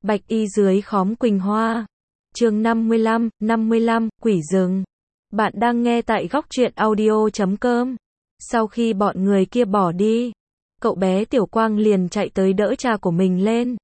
Bạch y dưới khóm quỳnh hoa. Chương 55, Quỷ rừng. Bạn đang nghe tại góc truyện audio.com. Sau khi bọn người kia bỏ đi, cậu bé Tiểu Quang liền chạy tới đỡ cha của mình lên.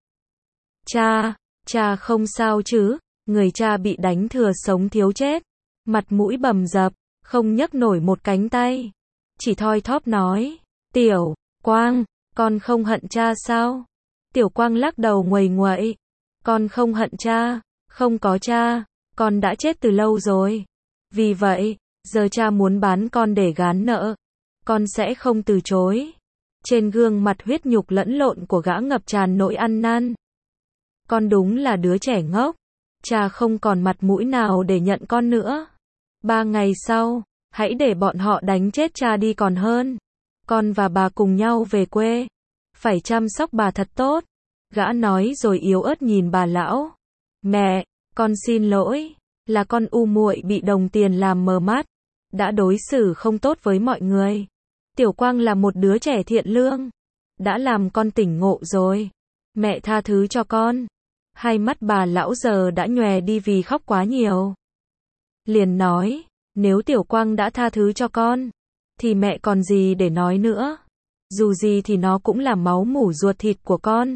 Cha không sao chứ? Người cha bị đánh thừa sống thiếu chết, mặt mũi bầm dập, không nhấc nổi một cánh tay, chỉ thoi thóp nói, Tiểu Quang, con không hận cha sao? Tiểu Quang lắc đầu nguầy nguậy, con không hận cha, không có cha, con đã chết từ lâu rồi. Vì vậy, giờ cha muốn bán con để gán nợ, con sẽ không từ chối. Trên gương mặt huyết nhục lẫn lộn của gã ngập tràn nỗi ăn năn. Con đúng là đứa trẻ ngốc, cha không còn mặt mũi nào để nhận con nữa. 3 ngày sau, hãy để bọn họ đánh chết cha đi còn hơn. Con và bà cùng nhau về quê, phải chăm sóc bà thật tốt. Gã nói rồi yếu ớt nhìn bà lão. Mẹ, con xin lỗi, là con u muội bị đồng tiền làm mờ mắt, đã đối xử không tốt với mọi người. Tiểu Quang là một đứa trẻ thiện lương, đã làm con tỉnh ngộ rồi. Mẹ tha thứ cho con. Hai mắt bà lão giờ đã nhòe đi vì khóc quá nhiều. Liền nói, nếu Tiểu Quang đã tha thứ cho con, thì mẹ còn gì để nói nữa. Dù gì thì nó cũng là máu mủ ruột thịt của con.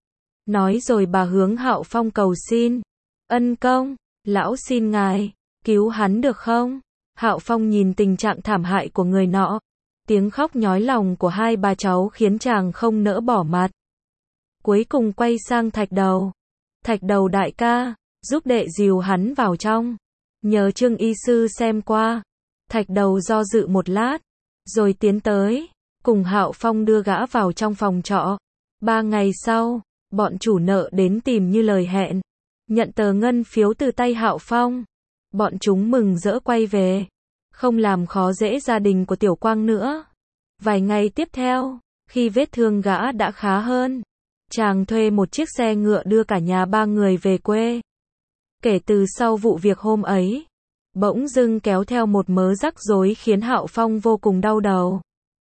Nói rồi bà hướng Hạo Phong cầu xin. Ân công, lão xin ngài, cứu hắn được không? Hạo Phong nhìn tình trạng thảm hại của người nọ. Tiếng khóc nhói lòng của hai bà cháu khiến chàng không nỡ bỏ mặt. Cuối cùng quay sang Thạch Đầu. Thạch Đầu đại ca, giúp đệ dìu hắn vào trong. Nhờ Trương y sư xem qua. Thạch Đầu do dự một lát, rồi tiến tới, cùng Hạo Phong đưa gã vào trong phòng trọ. 3 ngày sau, bọn chủ nợ đến tìm như lời hẹn, nhận tờ ngân phiếu từ tay Hạo Phong. Bọn chúng mừng rỡ quay về, không làm khó dễ gia đình của Tiểu Quang nữa. Vài ngày tiếp theo, khi vết thương gã đã khá hơn, chàng thuê một chiếc xe ngựa đưa cả nhà 3 người về quê. Kể từ sau vụ việc hôm ấy, bỗng dưng kéo theo một mớ rắc rối khiến Hạo Phong vô cùng đau đầu.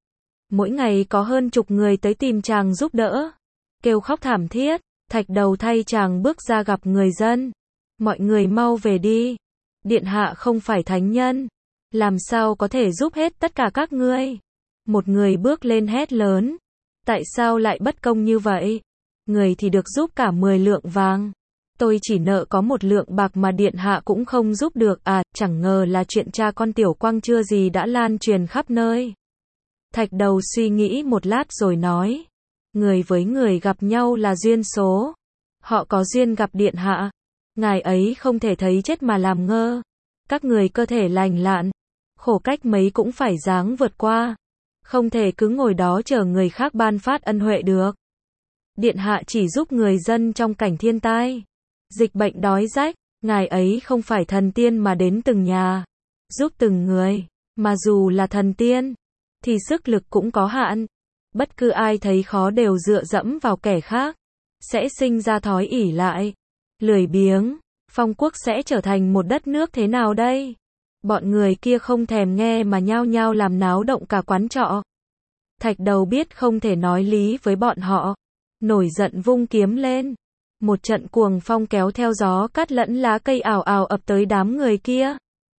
Mỗi ngày có hơn chục người tới tìm chàng giúp đỡ, kêu khóc thảm thiết. Thạch Đầu thay chàng bước ra gặp người dân. Mọi người mau về đi, điện hạ không phải thánh nhân, làm sao có thể giúp hết tất cả các ngươi. Một người bước lên hét lớn, tại sao lại bất công như vậy? Người thì được giúp cả 10 lượng vàng, tôi chỉ nợ có 1 lượng bạc mà điện hạ cũng không giúp được à? Chẳng ngờ là chuyện cha con Tiểu Quang chưa gì đã lan truyền khắp nơi. Thạch Đầu suy nghĩ một lát rồi nói, người với người gặp nhau là duyên số, họ có duyên gặp điện hạ, ngài ấy không thể thấy chết mà làm ngơ. Các người cơ thể lành lặn, khổ cách mấy cũng phải ráng vượt qua, không thể cứ ngồi đó chờ người khác ban phát ân huệ được. Điện hạ chỉ giúp người dân trong cảnh thiên tai, dịch bệnh đói rách, ngài ấy không phải thần tiên mà đến từng nhà, giúp từng người. Mà dù là thần tiên, thì sức lực cũng có hạn. Bất cứ ai thấy khó đều dựa dẫm vào kẻ khác, sẽ sinh ra thói ỷ lại, lười biếng. Phong quốc sẽ trở thành một đất nước thế nào đây? Bọn người kia không thèm nghe mà nhao nhao làm náo động cả quán trọ. Thạch Đầu biết không thể nói lý với bọn họ, nổi giận vung kiếm lên. Một trận cuồng phong kéo theo gió cát lẫn lá cây ào ào ập tới đám người kia.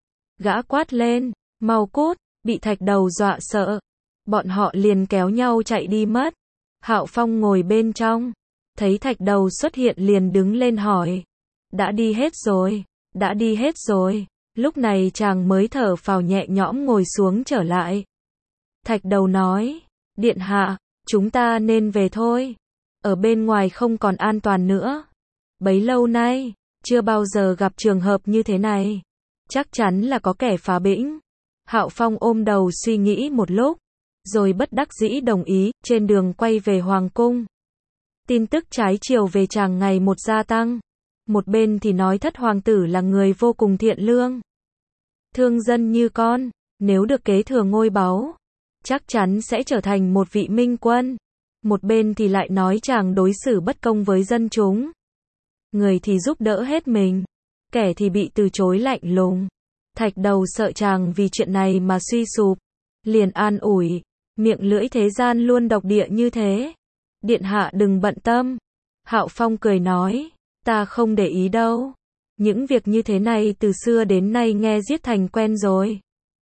Gã quát lên, mau cút, bị Thạch Đầu dọa sợ. Bọn họ liền kéo nhau chạy đi mất. Hạo Phong ngồi bên trong, thấy Thạch Đầu xuất hiện liền đứng lên hỏi. Đã đi hết rồi, đã đi hết rồi. Lúc này chàng mới thở phào nhẹ nhõm ngồi xuống trở lại. Thạch Đầu nói, điện hạ, chúng ta nên về thôi. Ở bên ngoài không còn an toàn nữa. Bấy lâu nay, chưa bao giờ gặp trường hợp như thế này. Chắc chắn là có kẻ phá bĩnh. Hạo Phong ôm đầu suy nghĩ một lúc, rồi bất đắc dĩ đồng ý. Trên đường quay về Hoàng cung, tin tức trái chiều về chàng ngày một gia tăng. Một bên thì nói Thất hoàng tử là người vô cùng thiện lương, thương dân như con, nếu được kế thừa ngôi báu, chắc chắn sẽ trở thành một vị minh quân. Một bên thì lại nói chàng đối xử bất công với dân chúng. Người thì giúp đỡ hết mình, kẻ thì bị từ chối lạnh lùng. Thạch Đầu sợ chàng vì chuyện này mà suy sụp, liền an ủi, miệng lưỡi thế gian luôn độc địa như thế. Điện hạ đừng bận tâm. Hạo Phong cười nói, Ta không để ý đâu. Những việc như thế này từ xưa đến nay nghe giết thành quen rồi.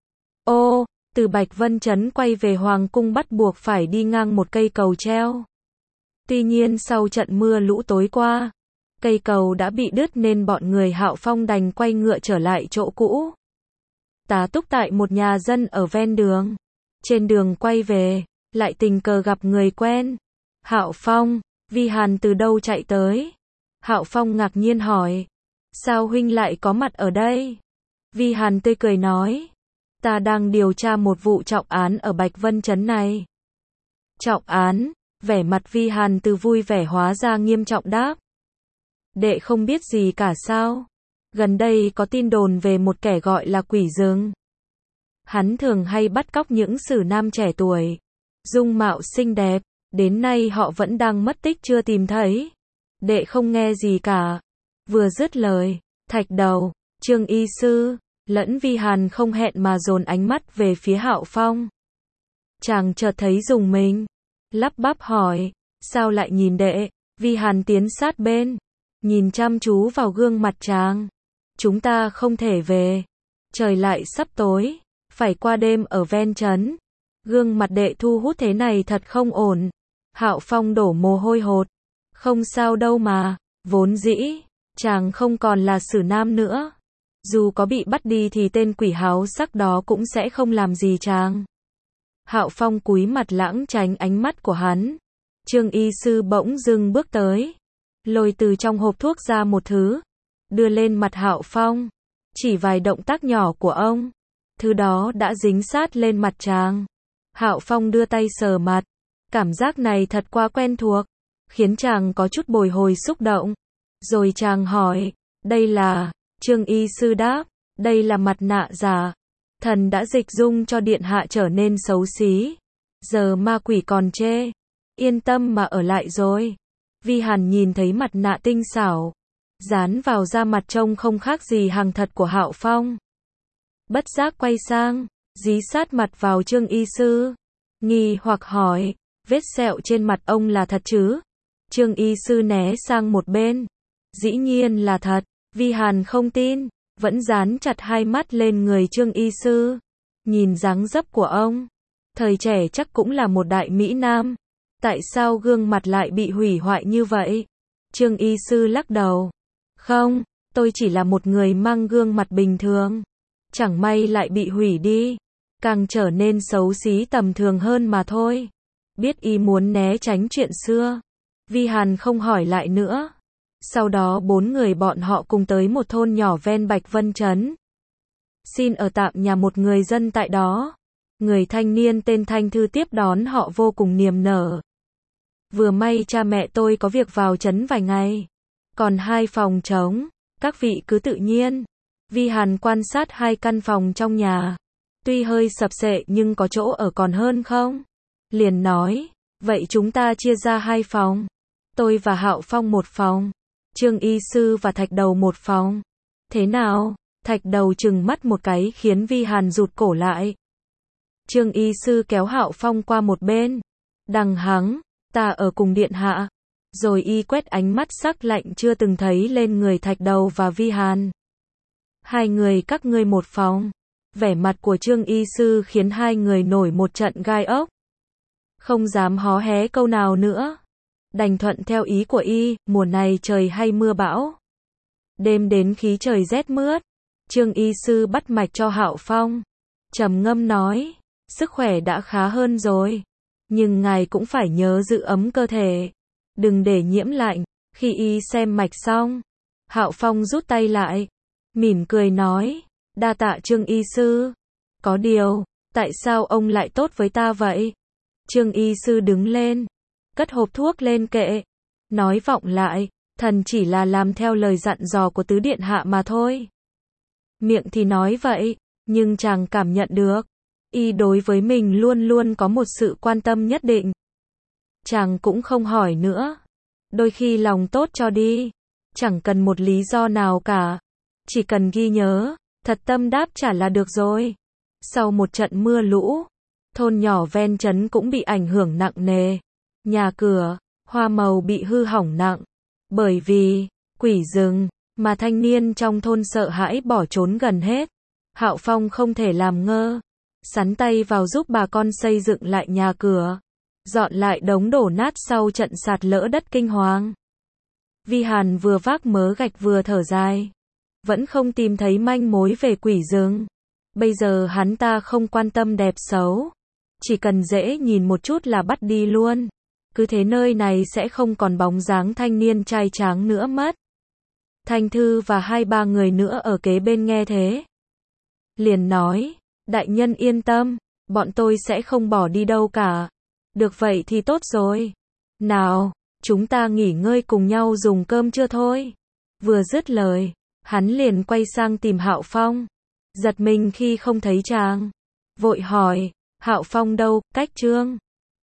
Ô, từ Bạch Vân Trấn quay về Hoàng Cung bắt buộc phải đi ngang một cây cầu treo. Tuy nhiên sau trận mưa lũ tối qua, cây cầu đã bị đứt nên bọn người Hạo Phong đành quay ngựa trở lại chỗ cũ. Tá túc tại một nhà dân ở ven đường. Trên đường quay về, lại tình cờ gặp người quen. Hạo Phong, Vi Hàn từ đâu chạy tới? Hạo Phong ngạc nhiên hỏi. Sao huynh lại có mặt ở đây? Vi Hàn tươi cười nói. Ta đang điều tra một vụ trọng án ở Bạch Vân Trấn này. Trọng án? Vẻ mặt Vi Hàn từ vui vẻ hóa ra nghiêm trọng đáp. Đệ không biết gì cả sao? Gần đây có tin đồn về một kẻ gọi là Quỷ Rừng. Hắn thường hay bắt cóc những sử nam trẻ tuổi, dung mạo xinh đẹp, đến nay họ vẫn đang mất tích chưa tìm thấy. Đệ không nghe gì cả. Vừa dứt lời, Thạch Đầu, Trương Y Sư, lẫn Vi Hàn không hẹn mà dồn ánh mắt về phía Hạo Phong. Chàng chợt thấy rùng mình, lắp bắp hỏi, sao lại nhìn đệ? Vi Hàn tiến sát bên, nhìn chăm chú vào gương mặt chàng. Chúng ta không thể về, trời lại sắp tối, phải qua đêm ở ven trấn. Gương mặt đệ thu hút thế này thật không ổn. Hạo Phong đổ mồ hôi hột. Không sao đâu mà, vốn dĩ chàng không còn là sử nam nữa. Dù có bị bắt đi thì tên quỷ háo sắc đó cũng sẽ không làm gì chàng. Hạo Phong cúi mặt lãng tránh ánh mắt của hắn. Trương Y Sư bỗng dưng bước tới, lôi từ trong hộp thuốc ra một thứ, đưa lên mặt Hạo Phong. Chỉ vài động tác nhỏ của ông, thứ đó đã dính sát lên mặt chàng. Hạo Phong đưa tay sờ mặt, cảm giác này thật quá quen thuộc, khiến chàng có chút bồi hồi xúc động. Rồi chàng hỏi, đây là... Trương Y Sư đáp, đây là mặt nạ giả. Thần đã dịch dung cho điện hạ trở nên xấu xí. Giờ ma quỷ còn chê. Yên tâm mà ở lại rồi. Vi Hàn nhìn thấy mặt nạ tinh xảo, dán vào da mặt trông không khác gì hàng thật của Hạo Phong. Bất giác quay sang, dí sát mặt vào Trương Y Sư. Nghi hoặc hỏi, vết sẹo trên mặt ông là thật chứ? Trương Y Sư né sang một bên. Dĩ nhiên là thật. Vi Hàn không tin, vẫn dán chặt hai mắt lên người Trương Y Sư. Nhìn dáng dấp của ông, thời trẻ chắc cũng là một đại mỹ nam. Tại sao gương mặt lại bị hủy hoại như vậy? Trương Y Sư lắc đầu. Không, tôi chỉ là một người mang gương mặt bình thường. Chẳng may lại bị hủy đi, càng trở nên xấu xí tầm thường hơn mà thôi. Biết y muốn né tránh chuyện xưa, Vi Hàn không hỏi lại nữa. Sau đó 4 người bọn họ cùng tới một thôn nhỏ ven Bạch Vân Trấn. Xin ở tạm nhà một người dân tại đó. Người thanh niên tên Thanh Thư tiếp đón họ vô cùng niềm nở. Vừa may cha mẹ tôi có việc vào trấn vài ngày. Còn 2 phòng trống, các vị cứ tự nhiên. Vi Hàn quan sát 2 căn phòng trong nhà. Tuy hơi sập xệ nhưng có chỗ ở còn hơn không? Liền nói, vậy chúng ta chia ra 2 phòng. Tôi và Hạo Phong một phòng. Trương Y Sư và Thạch Đầu một phòng. Thế nào? Thạch Đầu trừng mắt một cái khiến Vi Hàn rụt cổ lại. Trương Y Sư kéo Hạo Phong qua một bên. Đằng hắng, ta ở cùng điện hạ. Rồi y quét ánh mắt sắc lạnh chưa từng thấy lên người Thạch Đầu và Vi Hàn. 2 người các ngươi một phòng. Vẻ mặt của Trương Y Sư khiến 2 người nổi một trận gai ốc. Không dám hó hé câu nào nữa. Đành thuận theo ý của y, mùa này trời hay mưa bão. Đêm đến khí trời rét mướt. Trương Y Sư bắt mạch cho Hạo Phong. Trầm ngâm nói, sức khỏe đã khá hơn rồi. Nhưng ngài cũng phải nhớ giữ ấm cơ thể. Đừng để nhiễm lạnh. Khi y xem mạch xong, Hạo Phong rút tay lại. Mỉm cười nói, đa tạ Trương Y Sư. Có điều, tại sao ông lại tốt với ta vậy? Trương Y Sư đứng lên, cất hộp thuốc lên kệ, nói vọng lại, thần chỉ là làm theo lời dặn dò của tứ điện hạ mà thôi. Miệng thì nói vậy, nhưng chàng cảm nhận được, y đối với mình luôn luôn có một sự quan tâm nhất định. Chàng cũng không hỏi nữa, đôi khi lòng tốt cho đi, chẳng cần một lý do nào cả, chỉ cần ghi nhớ, thật tâm đáp trả là được rồi. Sau một trận mưa lũ, thôn nhỏ ven trấn cũng bị ảnh hưởng nặng nề. Nhà cửa, hoa màu bị hư hỏng nặng, bởi vì Quỷ rừng, mà thanh niên trong thôn sợ hãi bỏ trốn gần hết. Hạo Phong không thể làm ngơ, sắn tay vào giúp bà con xây dựng lại nhà cửa, dọn lại đống đổ nát sau trận sạt lở đất kinh hoàng. Vi Hàn vừa vác mớ gạch vừa thở dài, vẫn không tìm thấy manh mối về quỷ rừng. Bây giờ hắn ta không quan tâm đẹp xấu, chỉ cần dễ nhìn một chút là bắt đi luôn. Cứ thế nơi này sẽ không còn bóng dáng thanh niên trai tráng nữa mất. Thanh Thư và 2-3 người nữa ở kế bên nghe thế, liền nói, đại nhân yên tâm, bọn tôi sẽ không bỏ đi đâu cả. Được vậy thì tốt rồi. Nào, chúng ta nghỉ ngơi cùng nhau dùng cơm trưa thôi. Vừa dứt lời, hắn liền quay sang tìm Hạo Phong, giật mình khi không thấy chàng, vội hỏi, Hạo Phong đâu, cách Trương